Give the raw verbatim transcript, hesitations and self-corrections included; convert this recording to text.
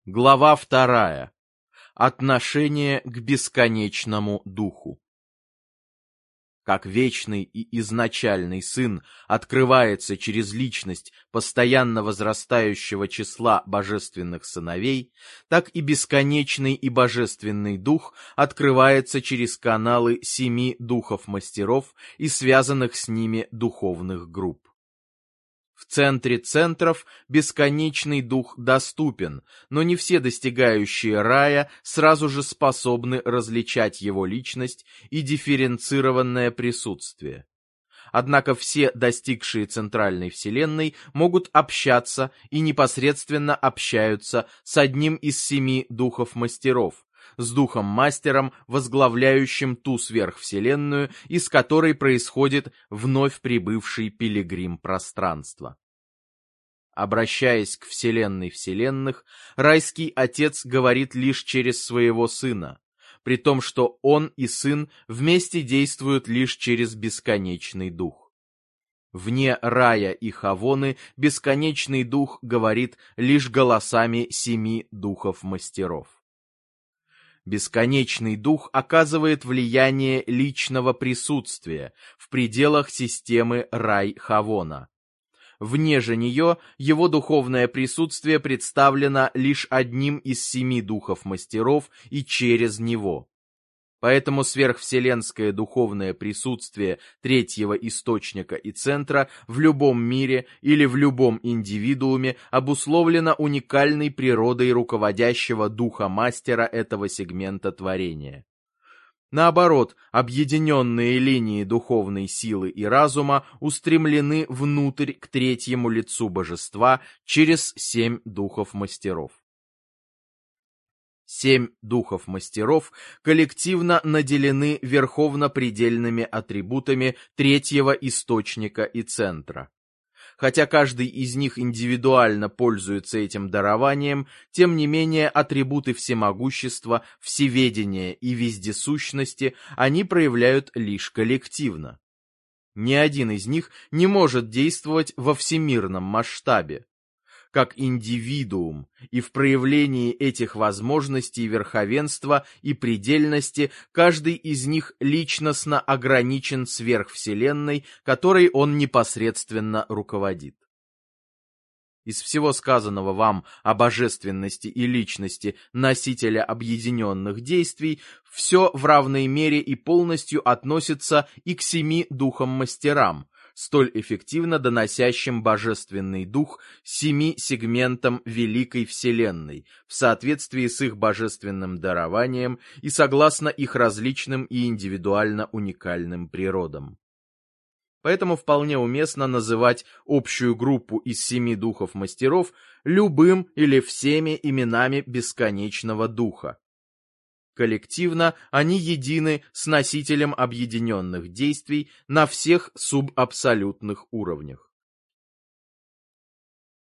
Глава вторая. Отношение к бесконечному Духу. Как вечный и изначальный Сын открывается через личность постоянно возрастающего числа божественных сыновей, так и бесконечный и божественный Дух открывается через каналы семи духов-мастеров и связанных с ними духовных групп. В центре центров бесконечный дух доступен, но не все достигающие рая сразу же способны различать его личность и дифференцированное присутствие. Однако все достигшие центральной вселенной могут общаться и непосредственно общаются с одним из семи духов-мастеров, с духом-мастером, возглавляющим ту сверхвселенную, из которой происходит вновь прибывший пилигрим пространства. Обращаясь к вселенной вселенных, райский отец говорит лишь через своего сына, при том, что он и сын вместе действуют лишь через бесконечный дух. Вне рая и хавоны бесконечный дух говорит лишь голосами семи духов-мастеров. Бесконечный дух оказывает влияние личного присутствия в пределах системы рай-хавона. Вне же нее его духовное присутствие представлено лишь одним из семи духов-мастеров и через него. Поэтому сверхвселенское духовное присутствие третьего источника и центра в любом мире или в любом индивидууме обусловлено уникальной природой руководящего духа-мастера этого сегмента творения. Наоборот, объединенные линии духовной силы и разума устремлены внутрь к третьему лицу божества через семь духов-мастеров. Семь духов-мастеров коллективно наделены верховно-предельными атрибутами третьего источника и центра. Хотя каждый из них индивидуально пользуется этим дарованием, тем не менее атрибуты всемогущества, всеведения и вездесущности они проявляют лишь коллективно. Ни один из них не может действовать во всемирном масштабе. Как индивидуум, и в проявлении этих возможностей верховенства и предельности каждый из них личностно ограничен сверхвселенной, которой он непосредственно руководит. Из всего сказанного вам о божественности и личности носителя объединенных действий, все в равной мере и полностью относится и к семи духам-мастерам, столь эффективно доносящим божественный дух семи сегментам Великой Вселенной в соответствии с их божественным дарованием и согласно их различным и индивидуально уникальным природам. Поэтому вполне уместно называть общую группу из семи духов-мастеров любым или всеми именами бесконечного духа. Коллективно они едины с носителем объединенных действий на всех субабсолютных уровнях.